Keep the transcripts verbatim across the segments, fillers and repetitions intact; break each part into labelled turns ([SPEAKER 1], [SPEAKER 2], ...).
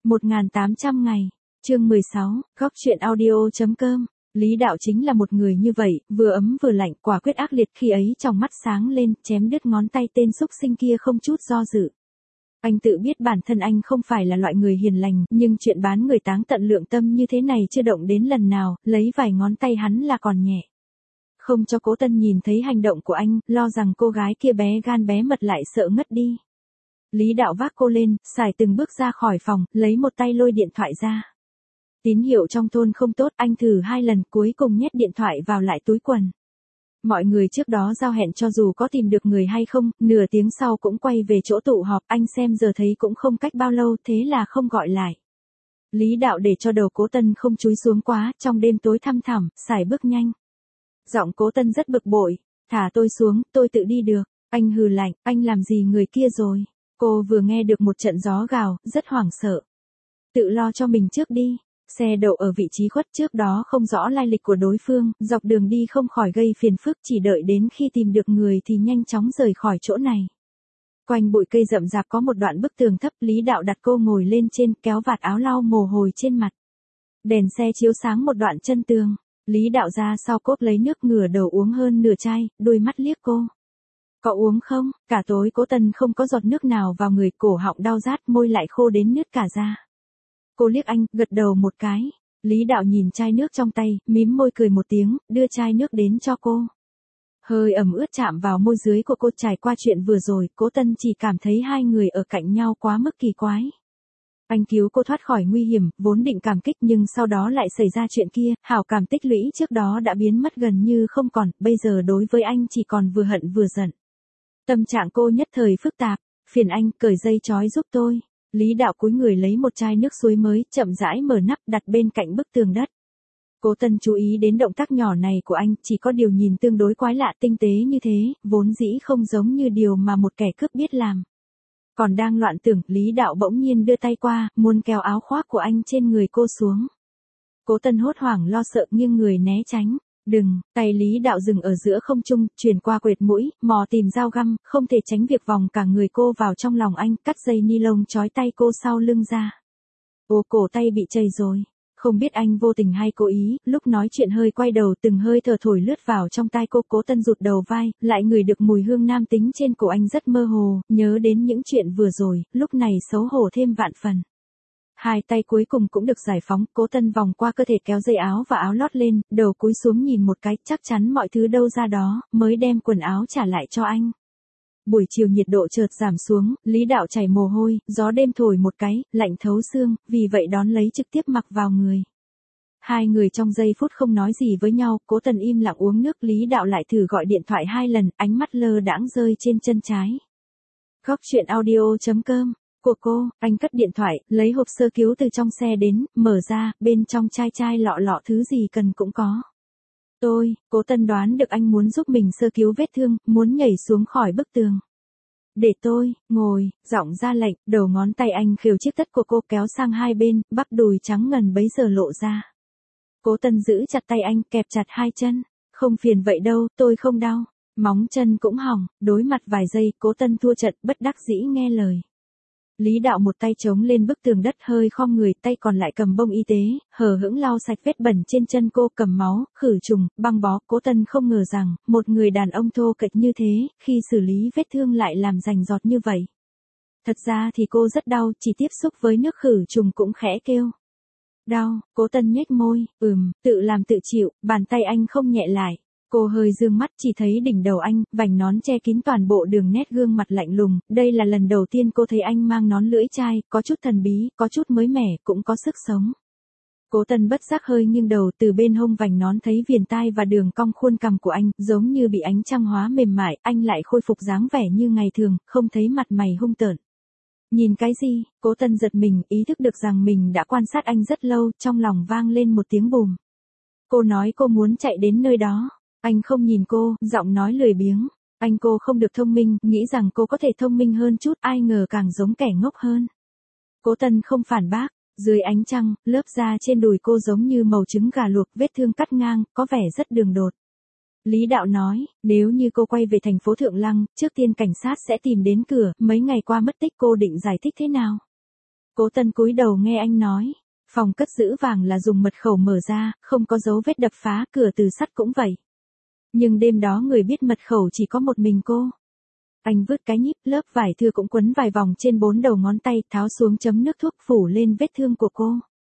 [SPEAKER 1] một nghìn tám trăm ngày, chương mười sáu, góc truyện audio chấm com. Lý Đạo chính là một người như vậy, vừa ấm vừa lạnh, quả quyết ác liệt, khi ấy trong mắt sáng lên, chém đứt ngón tay tên xúc sinh kia không chút do dự. Anh tự biết bản thân anh không phải là loại người hiền lành, nhưng chuyện bán người táng tận lượng tâm như thế này chưa động đến lần nào, lấy vài ngón tay hắn là còn nhẹ. Không cho Cố Tân nhìn thấy hành động của anh, lo rằng cô gái kia bé gan bé mật lại sợ ngất đi. Lý Đạo vác cô lên, xài từng bước ra khỏi phòng, lấy một tay lôi điện thoại ra. Tín hiệu trong thôn không tốt, anh thử hai lần, cuối cùng nhét điện thoại vào lại túi quần. Mọi người trước đó giao hẹn cho dù có tìm được người hay không, nửa tiếng sau cũng quay về chỗ tụ họp, anh xem giờ thấy cũng không cách bao lâu, thế là không gọi lại. Lý Đạo để cho đầu Cố Tân không chúi xuống quá, trong đêm tối thăm thẳm, sải bước nhanh. Giọng Cố Tân rất bực bội, thả tôi xuống, tôi tự đi được. Anh hừ lạnh, anh làm gì người kia rồi? Cô vừa nghe được một trận gió gào, rất hoảng sợ. Tự lo cho mình trước đi. Xe đậu ở vị trí khuất, trước đó không rõ lai lịch của đối phương, dọc đường đi không khỏi gây phiền phức, chỉ đợi đến khi tìm được người thì nhanh chóng rời khỏi chỗ này. Quanh bụi cây rậm rạp có một đoạn bức tường thấp, Lý Đạo đặt cô ngồi lên trên, kéo vạt áo lau mồ hôi trên mặt. Đèn xe chiếu sáng một đoạn chân tường, Lý Đạo ra sau cốp lấy nước ngửa đầu uống hơn nửa chai, đôi mắt liếc cô. Có uống không? Cả tối Cố Tân không có giọt nước nào vào người, cổ họng đau rát, môi lại khô đến nứt cả da. Cô liếc anh, gật đầu một cái. Lý Đạo nhìn chai nước trong tay, mím môi cười một tiếng, đưa chai nước đến cho cô. Hơi ẩm ướt chạm vào môi dưới của cô. Trải qua chuyện vừa rồi, Cố Tân chỉ cảm thấy hai người ở cạnh nhau quá mức kỳ quái. Anh cứu cô thoát khỏi nguy hiểm, vốn định cảm kích nhưng sau đó lại xảy ra chuyện kia, hảo cảm tích lũy trước đó đã biến mất gần như không còn, bây giờ đối với anh chỉ còn vừa hận vừa giận. Tâm trạng cô nhất thời phức tạp, phiền anh, cởi dây trói giúp tôi. Lý Đạo cúi người lấy một chai nước suối mới, chậm rãi mở nắp đặt bên cạnh bức tường đất. Cố Tân chú ý đến động tác nhỏ này của anh, chỉ có điều nhìn tương đối quái lạ, tinh tế như thế, vốn dĩ không giống như điều mà một kẻ cướp biết làm. Còn đang loạn tưởng, Lý Đạo bỗng nhiên đưa tay qua, muốn kéo áo khoác của anh trên người cô xuống. Cố Tân hốt hoảng lo sợ nghiêng người né tránh. Đừng, tay Lý Đạo dừng ở giữa không trung, truyền qua quệt mũi, mò tìm dao găm, không thể tránh việc vòng cả người cô vào trong lòng anh, cắt dây ni lông trói tay cô sau lưng ra. Ô, cổ tay bị chảy rồi. Không biết anh vô tình hay cố ý, lúc nói chuyện hơi quay đầu, từng hơi thở thổi lướt vào trong tai cô. Cố Tân rụt đầu vai, lại ngửi được mùi hương nam tính trên cổ anh rất mơ hồ, nhớ đến những chuyện vừa rồi, lúc này xấu hổ thêm vạn phần. Hai tay cuối cùng cũng được giải phóng, Cố Tân vòng qua cơ thể kéo dây áo và áo lót lên, đầu cúi xuống nhìn một cái, chắc chắn mọi thứ đâu ra đó, mới đem quần áo trả lại cho anh. Buổi chiều nhiệt độ chợt giảm xuống, Lý Đạo chảy mồ hôi, gió đêm thổi một cái, lạnh thấu xương, vì vậy đón lấy trực tiếp mặc vào người. Hai người trong giây phút không nói gì với nhau, Cố Tân im lặng uống nước, Lý Đạo lại thử gọi điện thoại hai lần, ánh mắt lơ đãng rơi trên chân trái. Góc truyện audio chấm com của cô, anh cất điện thoại, lấy hộp sơ cứu từ trong xe đến, mở ra, bên trong chai chai lọ lọ thứ gì cần cũng có. Tôi, Cố Tân đoán được anh muốn giúp mình sơ cứu vết thương, muốn nhảy xuống khỏi bức tường. Để tôi, ngồi, giọng ra lệnh, đầu ngón tay anh khều chiếc tất của cô kéo sang hai bên, bắp đùi trắng ngần bấy giờ lộ ra. Cố Tân giữ chặt tay anh, kẹp chặt hai chân. Không phiền vậy đâu, tôi không đau. Móng chân cũng hỏng, đối mặt vài giây, Cố Tân thua trận, bất đắc dĩ nghe lời. Lý Đạo một tay chống lên bức tường đất, hơi khom người, tay còn lại cầm bông y tế, hờ hững lau sạch vết bẩn trên chân cô, cầm máu, khử trùng, băng bó. Cố Tân không ngờ rằng, một người đàn ông thô kệch như thế, khi xử lý vết thương lại làm rành giọt như vậy. Thật ra thì cô rất đau, chỉ tiếp xúc với nước khử trùng cũng khẽ kêu. Đau, Cố Tân nhếch môi, ừm, tự làm tự chịu, bàn tay anh không nhẹ lại. Cô hơi dương mắt, chỉ thấy đỉnh đầu anh, vành nón che kín toàn bộ đường nét gương mặt lạnh lùng, đây là lần đầu tiên cô thấy anh mang nón lưỡi chai, có chút thần bí, có chút mới mẻ, cũng có sức sống. Cố Tân bất giác hơi nghiêng đầu, từ bên hông vành nón thấy viền tai và đường cong khuôn cằm của anh, giống như bị ánh trăng hóa mềm mại, anh lại khôi phục dáng vẻ như ngày thường, không thấy mặt mày hung tợn. Nhìn cái gì? Cố Tân giật mình, ý thức được rằng mình đã quan sát anh rất lâu, trong lòng vang lên một tiếng bùm. Cô nói cô muốn chạy đến nơi đó. Anh không nhìn cô, giọng nói lười biếng. Anh cô không được thông minh, nghĩ rằng cô có thể thông minh hơn chút, ai ngờ càng giống kẻ ngốc hơn. Cố Tân không phản bác, dưới ánh trăng, lớp da trên đùi cô giống như màu trứng gà luộc, vết thương cắt ngang, có vẻ rất đường đột. Lý Đạo nói, nếu như cô quay về thành phố Thượng Lăng, trước tiên cảnh sát sẽ tìm đến cửa, mấy ngày qua mất tích cô định giải thích thế nào? Cố Tân cúi đầu nghe anh nói. Phòng cất giữ vàng là dùng mật khẩu mở ra, không có dấu vết đập phá, cửa từ sắt cũng vậy. Nhưng đêm đó người biết mật khẩu chỉ có một mình cô. Anh vứt cái nhíp, lớp vải thưa cũng quấn vài vòng trên bốn đầu ngón tay, tháo xuống chấm nước thuốc phủ lên vết thương của cô.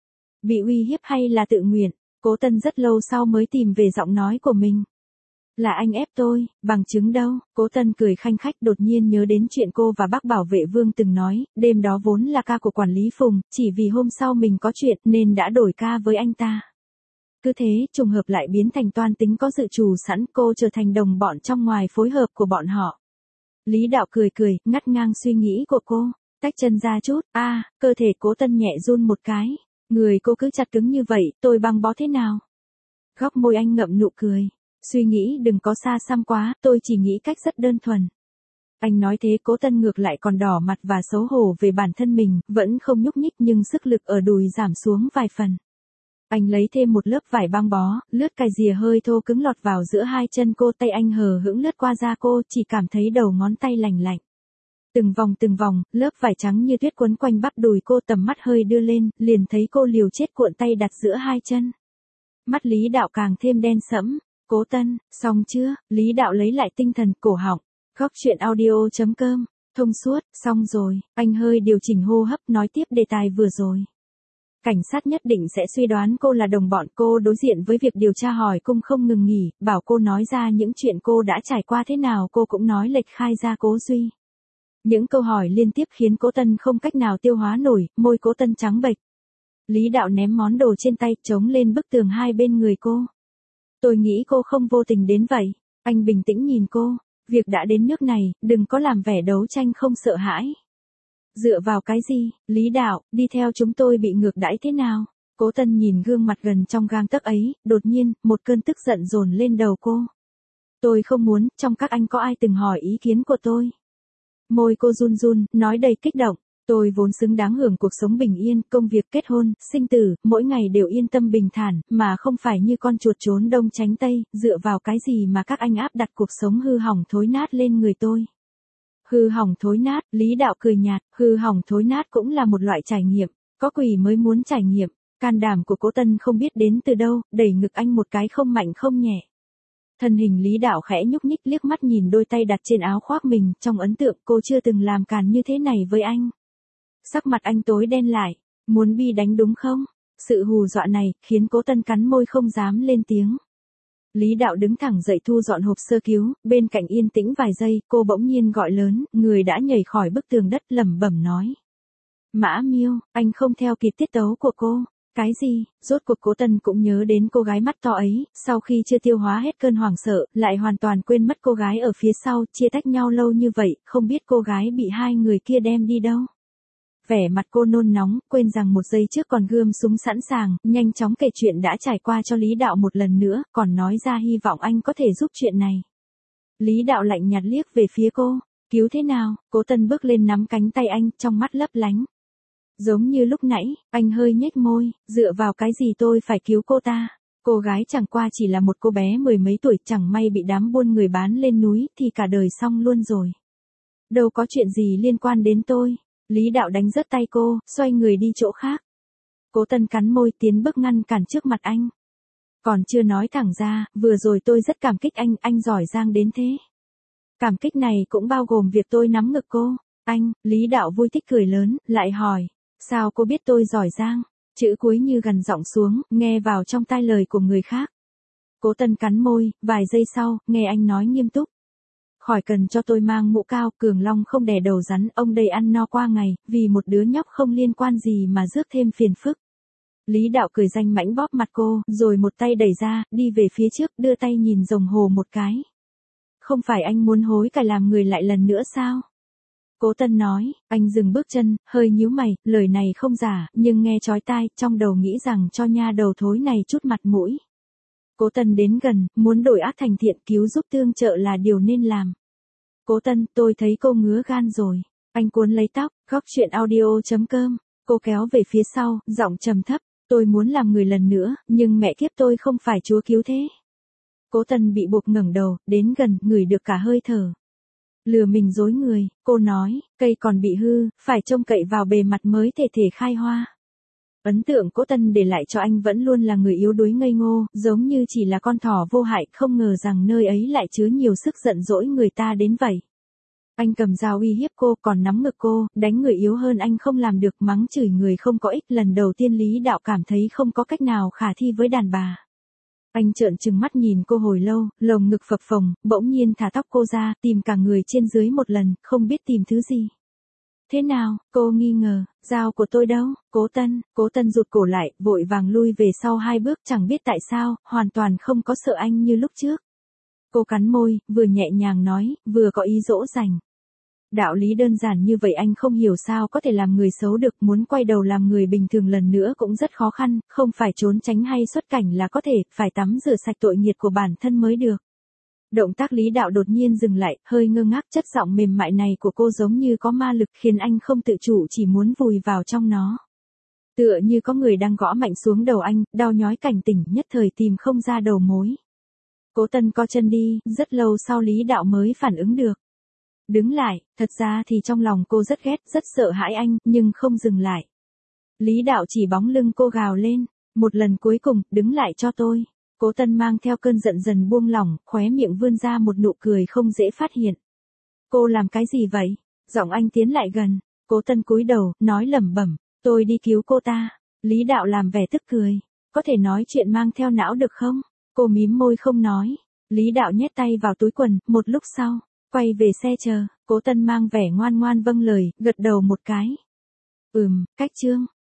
[SPEAKER 1] Bị uy hiếp hay là tự nguyện? Cố Tân rất lâu sau mới tìm về giọng nói của mình. Là anh ép tôi, bằng chứng đâu? Cố Tân cười khanh khách, đột nhiên nhớ đến chuyện cô và bác bảo vệ Vương từng nói, đêm đó vốn là ca của quản lý Phùng, chỉ vì hôm sau mình có chuyện nên đã đổi ca với anh ta. Cứ thế, trùng hợp lại biến thành toan tính có dự trù sẵn, cô trở thành đồng bọn trong ngoài phối hợp của bọn họ. Lý Đạo cười cười, ngắt ngang suy nghĩ của cô, tách chân ra chút, a, à, cơ thể Cố Tân nhẹ run một cái, người cô cứ chặt cứng như vậy, tôi băng bó thế nào? Góc môi anh ngậm nụ cười, suy nghĩ đừng có xa xăm quá, tôi chỉ nghĩ cách rất đơn thuần. Anh nói thế Cố Tân ngược lại còn đỏ mặt và xấu hổ về bản thân mình, vẫn không nhúc nhích nhưng sức lực ở đùi giảm xuống vài phần. Anh lấy thêm một lớp vải băng bó, lướt cài rìa hơi thô cứng lọt vào giữa hai chân cô, tay anh hờ hững lướt qua da cô, chỉ cảm thấy đầu ngón tay lành lạnh. Từng vòng từng vòng, lớp vải trắng như tuyết quấn quanh bắp đùi cô, tầm mắt hơi đưa lên, liền thấy cô liều chết cuộn tay đặt giữa hai chân. Mắt Lý Đạo càng thêm đen sẫm. Cố Tân, xong chưa? Lý Đạo lấy lại tinh thần, cổ họng. Góc chuyện audio chấm com, thông suốt, xong rồi. Anh hơi điều chỉnh hô hấp, nói tiếp đề tài vừa rồi. Cảnh sát nhất định sẽ suy đoán cô là đồng bọn. Cô đối diện với việc điều tra hỏi cung không ngừng nghỉ, bảo cô nói ra những chuyện cô đã trải qua thế nào, cô cũng nói lệch khai ra Cố Duy. Những câu hỏi liên tiếp khiến Cố Tân không cách nào tiêu hóa nổi, môi Cố Tân trắng bệch. Lý Đạo ném món đồ trên tay, chống lên bức tường hai bên người cô. Tôi nghĩ cô không vô tình đến vậy. Anh bình tĩnh nhìn cô, việc đã đến nước này, đừng có làm vẻ đấu tranh không sợ hãi. Dựa vào cái gì? Lý Đạo, đi theo chúng tôi bị ngược đãi thế nào? Cố Tân nhìn gương mặt gần trong gang tấc ấy, đột nhiên, một cơn tức giận dồn lên đầu cô. Tôi không muốn, trong các anh có ai từng hỏi ý kiến của tôi? Môi cô run run, nói đầy kích động. Tôi vốn xứng đáng hưởng cuộc sống bình yên, công việc, kết hôn, sinh tử, mỗi ngày đều yên tâm bình thản, mà không phải như con chuột trốn đông tránh tây, dựa vào cái gì mà các anh áp đặt cuộc sống hư hỏng thối nát lên người tôi. Hư hỏng thối nát, Lý Đạo cười nhạt, hư hỏng thối nát cũng là một loại trải nghiệm, có quỷ mới muốn trải nghiệm. Can đảm của Cố Tân không biết đến từ đâu, đẩy ngực anh một cái không mạnh không nhẹ. Thân hình Lý Đạo khẽ nhúc nhích, liếc mắt nhìn đôi tay đặt trên áo khoác mình, trong ấn tượng cô chưa từng làm càn như thế này với anh. Sắc mặt anh tối đen lại, muốn bi đánh đúng không? Sự hù dọa này, khiến Cố Tân cắn môi không dám lên tiếng. Lý Đạo đứng thẳng dậy thu dọn hộp sơ cứu, bên cạnh yên tĩnh vài giây, cô bỗng nhiên gọi lớn, người đã nhảy khỏi bức tường đất, lẩm bẩm nói. Mã Miêu, anh không theo kịp tiết tấu của cô. Cái gì? Rốt cuộc Cố Tân cũng nhớ đến cô gái mắt to ấy, sau khi chưa tiêu hóa hết cơn hoảng sợ, lại hoàn toàn quên mất cô gái ở phía sau, chia tách nhau lâu như vậy, không biết cô gái bị hai người kia đem đi đâu. Vẻ mặt cô nôn nóng, quên rằng một giây trước còn gươm súng sẵn sàng, nhanh chóng kể chuyện đã trải qua cho Lý Đạo một lần nữa, còn nói ra hy vọng anh có thể giúp chuyện này. Lý Đạo lạnh nhạt liếc về phía cô, cứu thế nào? Cố Tân bước lên nắm cánh tay anh, trong mắt lấp lánh. Giống như lúc nãy, anh hơi nhếch môi, dựa vào cái gì tôi phải cứu cô ta? Cô gái chẳng qua chỉ là một cô bé mười mấy tuổi, chẳng may bị đám buôn người bán lên núi thì cả đời xong luôn rồi. Đâu có chuyện gì liên quan đến tôi. Lý Đạo đánh rớt tay cô, xoay người đi chỗ khác. Cố Tân cắn môi tiến bước ngăn cản trước mặt anh. Còn chưa nói thẳng ra, vừa rồi tôi rất cảm kích anh, anh giỏi giang đến thế. Cảm kích này cũng bao gồm việc tôi nắm ngực cô. Anh, Lý Đạo vui thích cười lớn, lại hỏi. Sao cô biết tôi giỏi giang? Chữ cuối như gằn giọng xuống, nghe vào trong tai lời của người khác. Cố Tân cắn môi, vài giây sau, nghe anh nói nghiêm túc. Khỏi cần cho tôi mang mũ cao, Cường Long không đè đầu rắn, ông đây ăn no qua ngày, vì một đứa nhóc không liên quan gì mà rước thêm phiền phức. Lý Đạo cười danh mãnh bóp mặt cô, rồi một tay đẩy ra, đi về phía trước, đưa tay nhìn đồng hồ một cái. Không phải anh muốn hối cải làm người lại lần nữa sao? Cố Tân nói, anh dừng bước chân, hơi nhíu mày, lời này không giả, nhưng nghe chói tai, trong đầu nghĩ rằng cho nha đầu thối này chút mặt mũi. Cố Tân đến gần, muốn đổi ác thành thiện, cứu giúp tương trợ là điều nên làm. Cố Tân, tôi thấy cô ngứa gan rồi. Anh cuốn lấy tóc, góc chuyện audio chấm com. Cô kéo về phía sau, giọng trầm thấp. Tôi muốn làm người lần nữa, nhưng mẹ kiếp tôi không phải Chúa cứu thế. Cố Tân bị buộc ngẩng đầu, đến gần, ngửi được cả hơi thở. Lừa mình dối người, cô nói, cây còn bị hư, phải trông cậy vào bề mặt mới thể thể khai hoa. Ấn tượng Cố Tân để lại cho anh vẫn luôn là người yếu đuối ngây ngô, giống như chỉ là con thỏ vô hại, không ngờ rằng nơi ấy lại chứa nhiều sức giận dỗi người ta đến vậy. Anh cầm dao uy hiếp cô, còn nắm ngực cô, đánh người yếu hơn anh không làm được, mắng chửi người không có ích. Lần đầu tiên Lý Đạo cảm thấy không có cách nào khả thi với đàn bà. Anh trợn trừng mắt nhìn cô hồi lâu, lồng ngực phập phồng, bỗng nhiên thả tóc cô ra, tìm cả người trên dưới một lần, không biết tìm thứ gì. Thế nào, cô nghi ngờ, dao của tôi đâu, Cố Tân, Cố Tân rụt cổ lại, vội vàng lui về sau hai bước, chẳng biết tại sao, hoàn toàn không có sợ anh như lúc trước. Cô cắn môi, vừa nhẹ nhàng nói, vừa có ý dỗ dành. Đạo lý đơn giản như vậy anh không hiểu sao có thể làm người xấu được, muốn quay đầu làm người bình thường lần nữa cũng rất khó khăn, không phải trốn tránh hay xuất cảnh là có thể, phải tắm rửa sạch tội nghiệt của bản thân mới được. Động tác Lý Đạo đột nhiên dừng lại, hơi ngơ ngác, chất giọng mềm mại này của cô giống như có ma lực khiến anh không tự chủ chỉ muốn vùi vào trong nó. Tựa như có người đang gõ mạnh xuống đầu anh, đau nhói cảnh tỉnh, nhất thời tìm không ra đầu mối. Cố Tân co chân đi, rất lâu sau Lý Đạo mới phản ứng được. Đứng lại, thật ra thì trong lòng cô rất ghét, rất sợ hãi anh, nhưng không dừng lại. Lý Đạo chỉ bóng lưng cô gào lên, một lần cuối cùng, đứng lại cho tôi. Cố Tân mang theo cơn giận dần buông lỏng, khóe miệng vươn ra một nụ cười không dễ phát hiện. Cô làm cái gì vậy? Giọng anh tiến lại gần. Cố Tân cúi đầu, nói lẩm bẩm, tôi đi cứu cô ta. Lý Đạo làm vẻ tức cười. Có thể nói chuyện mang theo não được không? Cô mím môi không nói. Lý Đạo nhét tay vào túi quần, một lúc sau, quay về xe chờ. Cố Tân mang vẻ ngoan ngoan vâng lời, gật đầu một cái. Ừm, cách chương.